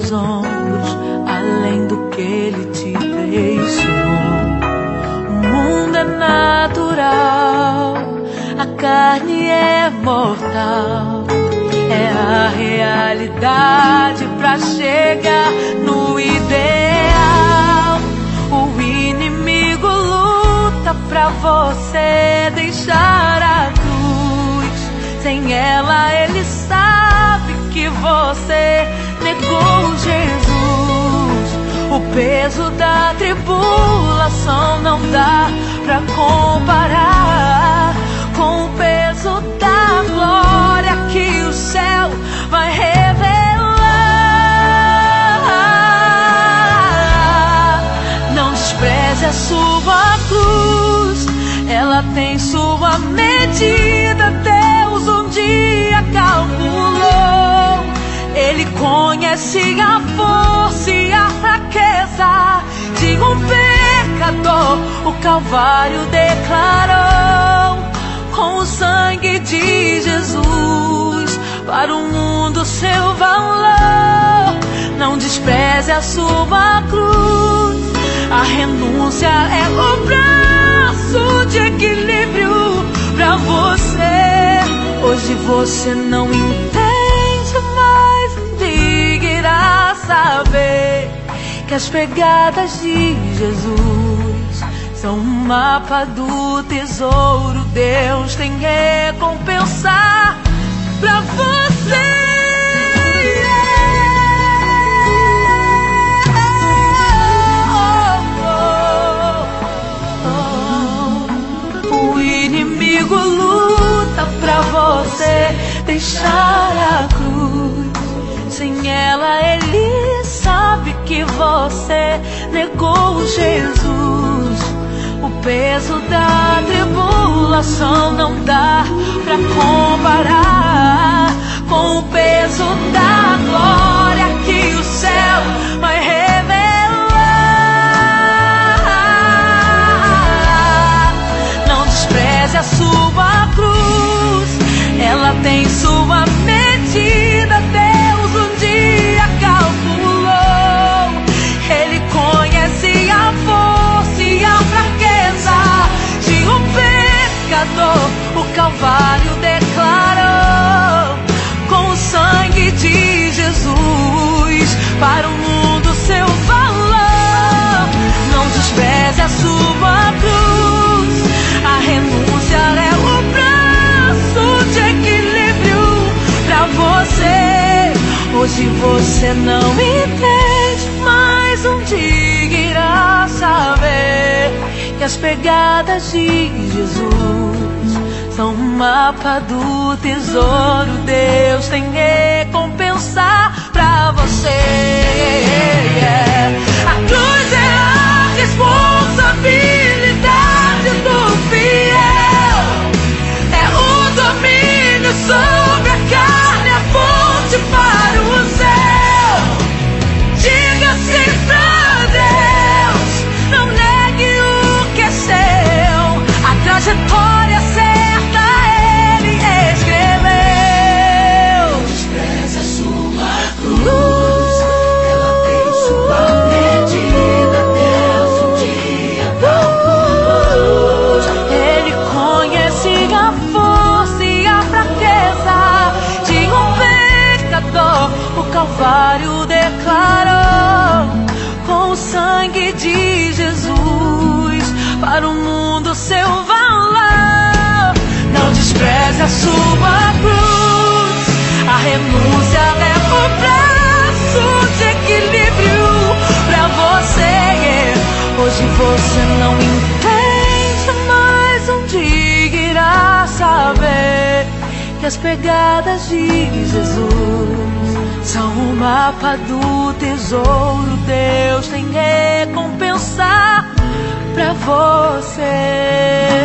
teus ombros, além do que Ele te ensinou. O mundo é natural, a carne é mortal. É a realidade pra chegar no ideal. O inimigo luta pra você deixar a cruz. Sem ela ele sabe que você negou Jesus. O peso da tribulação não dá pra comparar com o peso da glória que o céu vai revelar. Não despreze a sua cruz, ela tem sua medida. Deus um dia calculou. Ele conhece a força e a fraqueza de um pecador. O Calvário declarou: com o sangue de Jesus, para o mundo seu valor. Não despreze a sua cruz, a renúncia é o braço de equilíbrio pra você. Hoje você não entende, mas um dia irá saber que as pegadas de Jesus são um mapa do tesouro. Deus tem recompensar pra você. O inimigo luta pra você deixar a cruz. Sem ela ele sabe que você negou Jesus. O peso da tribulação não dá pra comparar com o peso da glória que o céu vai revelar. Não despreze a sua cruz, ela tem sua medida. Deus um dia calculou. Ele conhece a força e a fraqueza de um pecador. O Calvário declarou: com o sangue de Jesus, para o mundo seu valor. Não despreze a sua cruz, a renúncia é o braço de equilíbrio pra você. Hoje você não entende, mas um dia irá saber que as pegadas de Jesus são um mapa do tesouro. Deus tem recompensar pra você. A cruz é a responsabilidade do fiel, é o domínio sobre a carne, a ponte para o céu. Diga sim pra Deus, não negue o que é seu. A trajetória certa ele escreveu. Despreze a sua cruz, ela tem sua medida. Deus um dia calculou. Ele conhece a força e a fraqueza de um pecador. O Calvário declarou: com o sangue de Jesus, para o mundo seu valor. Não despreze a sua cruz, a renúncia é o braço de equilíbrio pra você. Hoje você não entende, mas um dia irá saber que as pegadas de Jesus são o mapa do tesouro. Deus tem recompensar pra você.